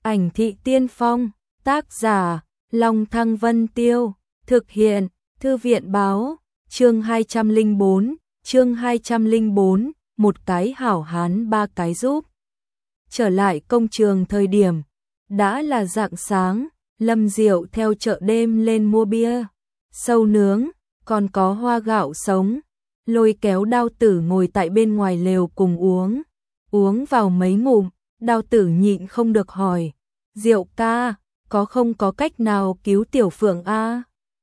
Ảnh thị tiên phong, tác giả, Long Thăng Vân Tiêu, thực hiện, Thư viện báo, chương 204, một cái hảo hán ba cái giúp. Trở lại công trường thời điểm, đã là rạng sáng, Lâm Diệu theo chợ đêm lên mua bia, sâu nướng, còn có hoa gạo sống, lôi kéo Đao Tử ngồi tại bên ngoài lều cùng uống vào mấy ngụm, Đao Tử nhịn không được hỏi, Diệu ca, không có cách nào cứu Tiểu Phượng a?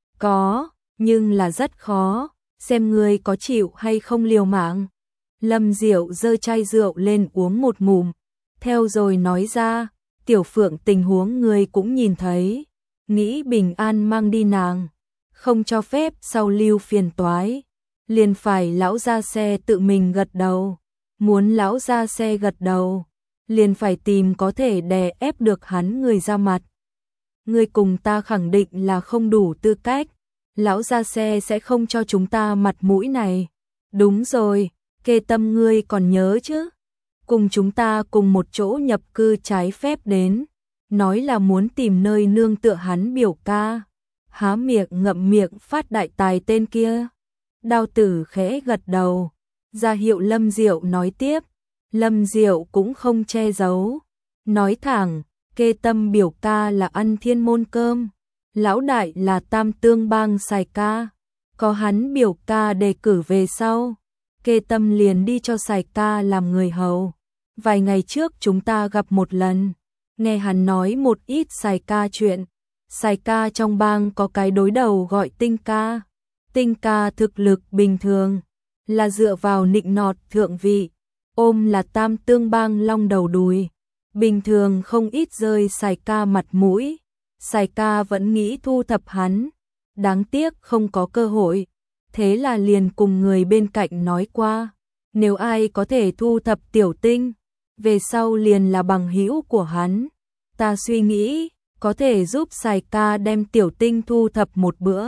Có, nhưng là rất khó, xem ngươi có chịu hay không liều mạng. Lâm Diệu giơ chai rượu lên uống một ngụm, theo rồi nói ra, Tiểu Phượng tình huống ngươi cũng nhìn thấy, nghĩ bình an mang đi nàng, không cho phép sau lưu phiền toái, liền phải lão gia xe tự mình gật đầu, muốn lão gia xe gật đầu, liền phải tìm có thể đè ép được hắn người ra mặt. Ngươi cùng ta khẳng định là không đủ tư cách, lão gia xe sẽ không cho chúng ta mặt mũi này. Đúng rồi, Kê Tâm ngươi còn nhớ chứ? Cùng chúng ta cùng một chỗ nhập cư trái phép đến, nói là muốn tìm nơi nương tựa hắn biểu ca. Há miệng ngậm miệng phát đại tài tên kia. Đao Tử khẽ gật đầu, ra hiệu Lâm Diệu nói tiếp. Lâm Diệu cũng không che giấu, nói thẳng, Kê Tâm biểu ca là ăn thiên môn cơm, lão đại là Tam Tương Bang Sài ca, có hắn biểu ca đề cử về sau, Kê Tâm liền đi cho Sài ca làm người hầu. Vài ngày trước chúng ta gặp một lần, nghe hắn nói một ít Sài ca chuyện. Sài ca trong bang có cái đối đầu gọi Tinh ca. Tinh ca thực lực bình thường, là dựa vào nịnh nọt thượng vị, ôm là Tam Tương Bang long đầu đùi, bình thường không ít rơi Sài ca mặt mũi. Sài ca vẫn nghĩ thu thập hắn, đáng tiếc không có cơ hội, thế là liền cùng người bên cạnh nói qua, nếu ai có thể thu thập Tiểu Tinh, về sau liền là bằng hữu của hắn. Ta suy nghĩ, có thể giúp Sài ca đem Tiểu Tinh thu thập một bữa,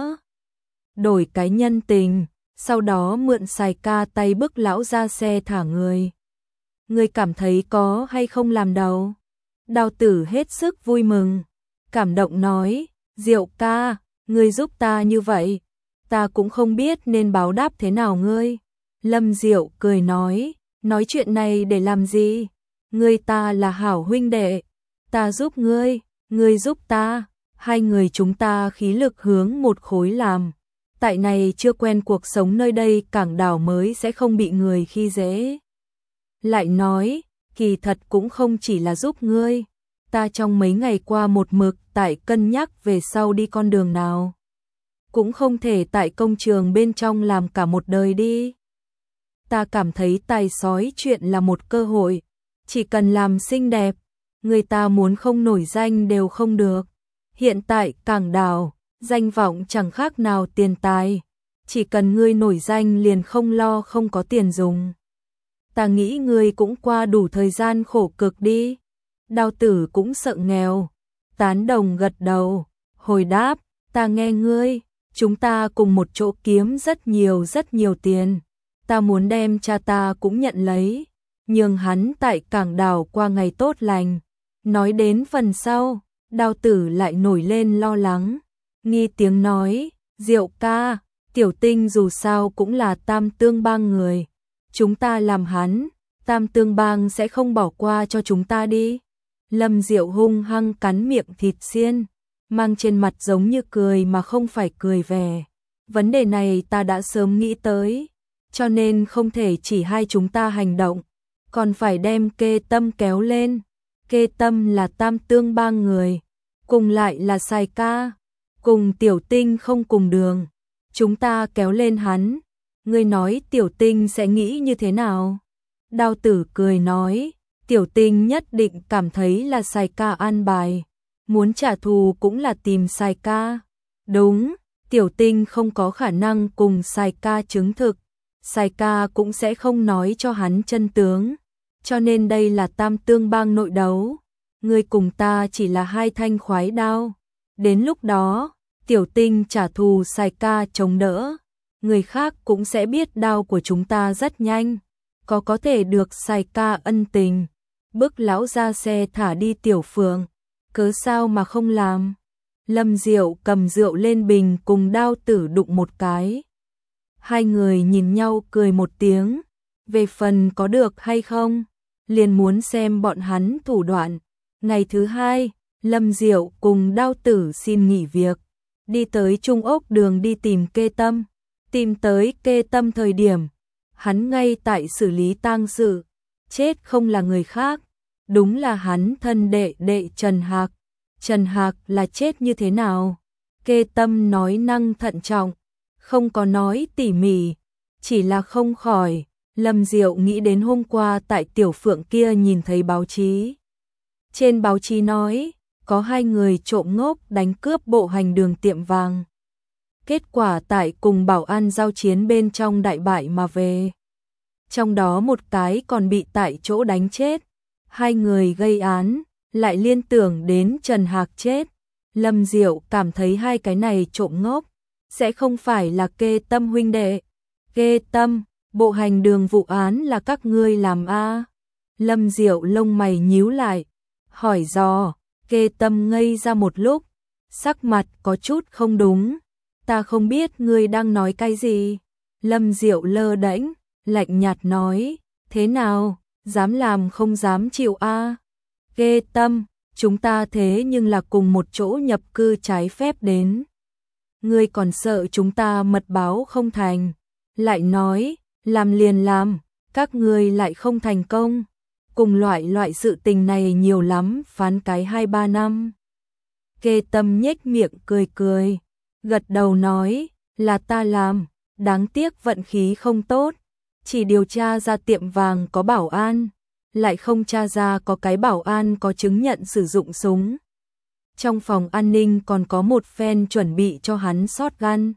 đổi cái nhân tình, sau đó mượn Sài ca tay bức lão ra xe thả người. Ngươi cảm thấy có hay không làm đầu? Đao Tử hết sức vui mừng, cảm động nói, Diệu ca, ngươi giúp ta như vậy, ta cũng không biết nên báo đáp thế nào ngươi. Lâm Diệu cười nói chuyện này để làm gì? Ngươi ta là hảo huynh đệ, ta giúp ngươi, ngươi giúp ta, hai người chúng ta khí lực hướng một khối làm. Tại này chưa quen cuộc sống nơi đây cảng đảo mới sẽ không bị người khi dễ. Lại nói, kỳ thật cũng không chỉ là giúp ngươi, ta trong mấy ngày qua một mực tại cân nhắc về sau đi con đường nào. Cũng không thể tại công trường bên trong làm cả một đời đi. Ta cảm thấy tài sói chuyện là một cơ hội, chỉ cần làm xinh đẹp, người ta muốn không nổi danh đều không được. Hiện tại cảng đảo, danh vọng chẳng khác nào tiền tài, chỉ cần ngươi nổi danh liền không lo không có tiền dùng. Ta nghĩ ngươi cũng qua đủ thời gian khổ cực đi. Đao Tử cũng sợ nghèo, tán đồng gật đầu, hồi đáp, ta nghe ngươi, chúng ta cùng một chỗ kiếm rất nhiều tiền. Ta muốn đem cha ta cũng nhận lấy, nhường hắn tại cảng đảo qua ngày tốt lành. Nói đến phần sau, Đao Tử lại nổi lên lo lắng, nghi tiếng nói, Diệu ca, Tiểu Tinh dù sao cũng là Tam Tương Bang người, chúng ta làm hắn, Tam Tương Bang sẽ không bỏ qua cho chúng ta đi. Lâm Diệu hung hăng cắn miệng thịt xiên, mang trên mặt giống như cười mà không phải cười vẻ. Vấn đề này ta đã sớm nghĩ tới, cho nên không thể chỉ hai chúng ta hành động, còn phải đem Kê Tâm kéo lên. Kê Tâm là Tam Tương Bang người, cùng lại là Sài ca, cùng Tiểu Tinh không cùng đường, chúng ta kéo lên hắn, ngươi nói Tiểu Tinh sẽ nghĩ như thế nào? Đao Tử cười nói, Tiểu Tinh nhất định cảm thấy là Sài ca an bài, muốn trả thù cũng là tìm Sài ca. Đúng, Tiểu Tinh không có khả năng cùng Sài ca chứng thực, Sài ca cũng sẽ không nói cho hắn chân tướng, cho nên đây là Tam Tương Bang nội đấu, ngươi cùng ta chỉ là hai thanh khoái đao. Đến lúc đó, Tiểu Tinh trả thù Sài ca chống đỡ, người khác cũng sẽ biết đao của chúng ta rất nhanh, có thể được Sài ca ân tình, bức lão ra xe thả đi Tiểu Phượng, cớ sao mà không làm? Lâm Diệu cầm rượu lên bình cùng Đao Tử đụng một cái. Hai người nhìn nhau cười một tiếng, về phần có được hay không, liền muốn xem bọn hắn thủ đoạn. Ngày thứ hai, Lâm Diệu cùng Đao Tử xin nghỉ việc, đi tới Trung Ốc Đường đi tìm Kê Tâm. Tìm tới Kê Tâm thời điểm, hắn ngay tại xử lý tang sự, chết không là người khác, đúng là hắn thân đệ đệ Trần Hạc. Trần Hạc là chết như thế nào? Kê Tâm nói năng thận trọng, không có nói tỉ mỉ, chỉ là không khỏi. Lâm Diệu nghĩ đến hôm qua tại Tiểu Phượng kia nhìn thấy báo chí. Trên báo chí nói, có hai người trộm ngốc đánh cướp bộ hành đường tiệm vàng. Kết quả tại cùng bảo an giao chiến bên trong đại bại mà về. Trong đó một cái còn bị tại chỗ đánh chết. Hai người gây án, lại liên tưởng đến Trần Hạc chết. Lâm Diệu cảm thấy hai cái này trộm ngốc, sẽ không phải là Kê Tâm huynh đệ. Kê Tâm, bộ hành đường vụ án là các ngươi làm a? Lâm Diệu lông mày nhíu lại, hỏi dò. Kê Tâm ngây ra một lúc, sắc mặt có chút không đúng. Ta không biết ngươi đang nói cái gì. Lâm Diệu lơ đễnh, lạnh nhạt nói, thế nào, dám làm không dám chịu a? Kê Tâm, chúng ta thế nhưng là cùng một chỗ nhập cư trái phép đến. Ngươi còn sợ chúng ta mật báo không thành, lại nói, làm liền làm, các ngươi lại không thành công. Cùng loại sự tình này nhiều lắm, phán cái 2-3 năm. Kê Tâm nhếch miệng cười cười, gật đầu nói, là ta làm, đáng tiếc vận khí không tốt, chỉ điều tra ra tiệm vàng có bảo an, lại không tra ra có cái bảo an có chứng nhận sử dụng súng. Trong phòng an ninh còn có một phen chuẩn bị cho hắn shotgun.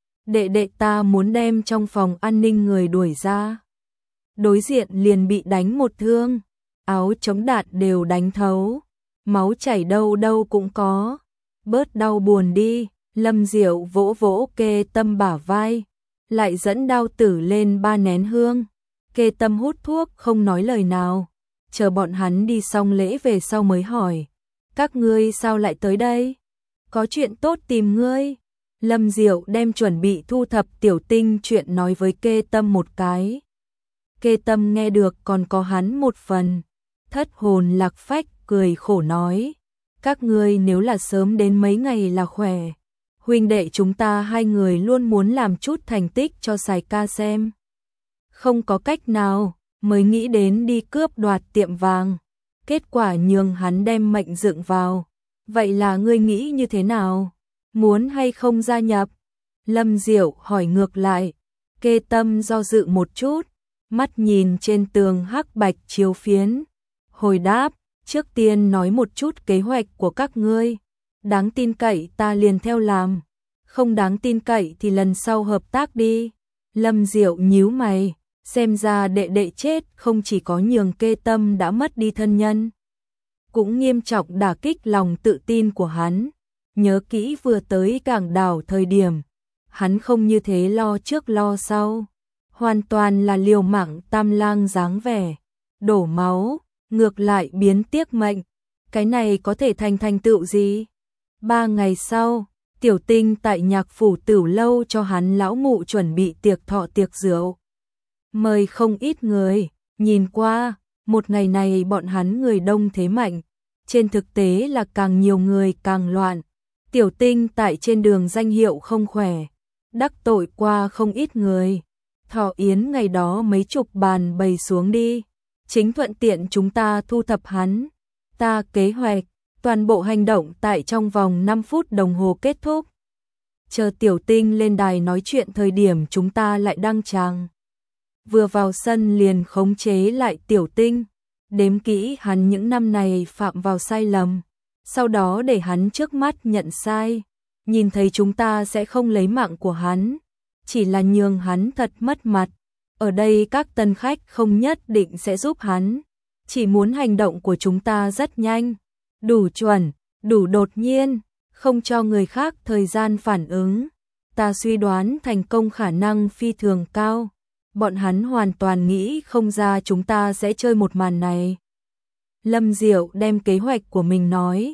Đệ đệ ta muốn đem trong phòng an ninh người đuổi ra. Đối diện liền bị đánh một thương, áo chống đạn đều đánh thấu, máu chảy đâu đâu cũng có. Bớt đau buồn đi. Lâm Diệu vỗ vỗ Kê Tâm bả vai, lại dẫn Đao Tử lên 3 nén hương. Kê Tâm hút thuốc không nói lời nào, chờ bọn hắn đi xong lễ về sau mới hỏi, các ngươi sao lại tới đây? Có chuyện tốt tìm ngươi. Lâm Diệu đem chuẩn bị thu thập Tiểu Tinh chuyện nói với Kê Tâm một cái. Kê Tâm nghe được còn có hắn một phần, thất hồn lạc phách cười khổ nói, các ngươi nếu là sớm đến mấy ngày là khỏe. Huynh đệ chúng ta hai người luôn muốn làm chút thành tích cho Sài ca xem. Không có cách nào, mới nghĩ đến đi cướp đoạt tiệm vàng. Kết quả nhường hắn đem mệnh dựng vào. Vậy là ngươi nghĩ như thế nào? Muốn hay không gia nhập? Lâm Diệu hỏi ngược lại. Kê Tâm do dự một chút, mắt nhìn trên tường hắc bạch chiếu phiến. Hồi đáp, trước tiên nói một chút kế hoạch của các ngươi. Đáng tin cậy ta liền theo làm, không đáng tin cậy thì lần sau hợp tác đi. Lâm Diệu nhíu mày, xem ra đệ đệ chết không chỉ có nhường Kê Tâm đã mất đi thân nhân, cũng nghiêm trọng đả kích lòng tự tin của hắn. Nhớ kỹ vừa tới Cảng Đảo thời điểm, hắn không như thế lo trước lo sau, hoàn toàn là liều mạng tam lang dáng vẻ, đổ máu, ngược lại biến tiếc mệnh. Cái này có thể thành tựu gì? 3 ngày sau, Tiểu Tinh tại Nhạc phủ Tửu lâu cho hắn lão mụ chuẩn bị tiệc thọ tiệc rượu. Mời không ít người, nhìn qua, một ngày này bọn hắn người đông thế mạnh, trên thực tế là càng nhiều người càng loạn. Tiểu Tinh tại trên đường danh hiệu không khỏe, đắc tội qua không ít người. Thọ yến ngày đó mấy chục bàn bày xuống đi, chính thuận tiện chúng ta thu thập hắn. Ta kế hoạch toàn bộ hành động tại trong vòng 5 phút đồng hồ kết thúc. Chờ Tiểu Tinh lên đài nói chuyện thời điểm chúng ta lại đăng tràng. Vừa vào sân liền khống chế lại Tiểu Tinh, đếm kỹ hắn những năm này phạm vào sai lầm, sau đó để hắn trước mắt nhận sai. Nhìn thấy chúng ta sẽ không lấy mạng của hắn, chỉ là nhường hắn thật mất mặt. Ở đây các tân khách không nhất định sẽ giúp hắn, chỉ muốn hành động của chúng ta rất nhanh, đủ chuẩn, đủ đột nhiên, không cho người khác thời gian phản ứng. Ta suy đoán thành công khả năng phi thường cao. Bọn hắn hoàn toàn nghĩ không ra chúng ta sẽ chơi một màn này. Lâm Diệu đem kế hoạch của mình nói,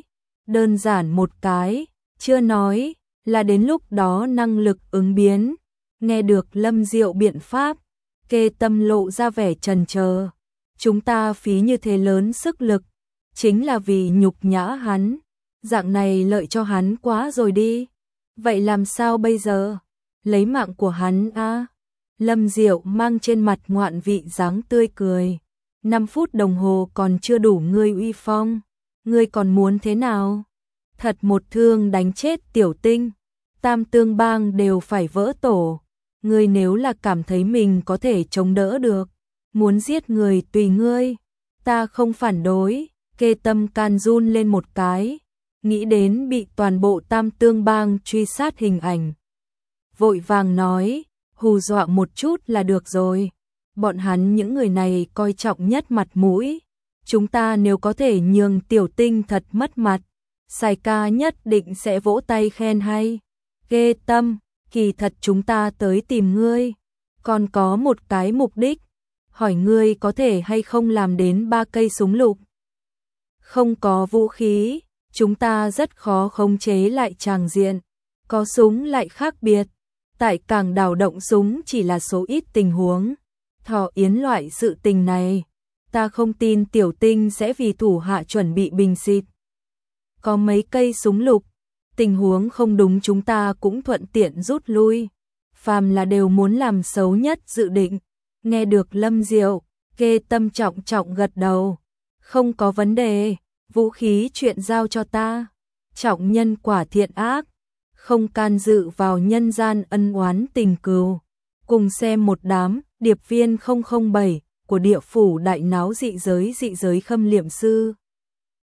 đơn giản một cái, chưa nói là đến lúc đó năng lực ứng biến. Nghe được Lâm Diệu biện pháp, Kê Tâm lộ ra vẻ chần chờ. Chúng ta phí như thế lớn sức lực, chính là vì nhục nhã hắn, dạng này lợi cho hắn quá rồi đi. Vậy làm sao bây giờ? Lấy mạng của hắn a? Lâm Diệu mang trên mặt ngoạn vị dáng tươi cười. 5 phút đồng hồ còn chưa đủ ngươi uy phong, ngươi còn muốn thế nào? Thật một thương đánh chết Tiểu Tinh, Tam Tương Bang đều phải vỡ tổ. Ngươi nếu là cảm thấy mình có thể chống đỡ được, muốn giết người tùy ngươi, ta không phản đối. Kê Tâm can run lên một cái, nghĩ đến bị toàn bộ Tam Tương Bang truy sát hình ảnh. Vội vàng nói, hù dọa một chút là được rồi. Bọn hắn những người này coi trọng nhất mặt mũi. Chúng ta nếu có thể nhường Tiểu Tinh thật mất mặt, Sài ca nhất định sẽ vỗ tay khen hay. Kê Tâm, kỳ thật chúng ta tới tìm ngươi, còn có một cái mục đích, hỏi ngươi có thể hay không làm đến 3 cây súng lục. Không có vũ khí, chúng ta rất khó khống chế lại tràng diện, có súng lại khác biệt. Tại Cảng Đảo động súng chỉ là số ít tình huống. Thọ Yến loại sự tình này, ta không tin Tiểu Tinh sẽ vì thủ hạ chuẩn bị bình xịt. Có mấy cây súng lục, tình huống không đúng chúng ta cũng thuận tiện rút lui. Phàm là đều muốn làm xấu nhất dự định. Nghe được Lâm Diệu, Kê Tâm trọng trọng gật đầu. Không có vấn đề, vũ khí chuyện giao cho ta. Trọng nhân quả thiện ác, không can dự vào nhân gian ân oán tình cừu. Cùng xem một đám điệp viên 007 của địa phủ đại náo dị giới khâm liệm sư.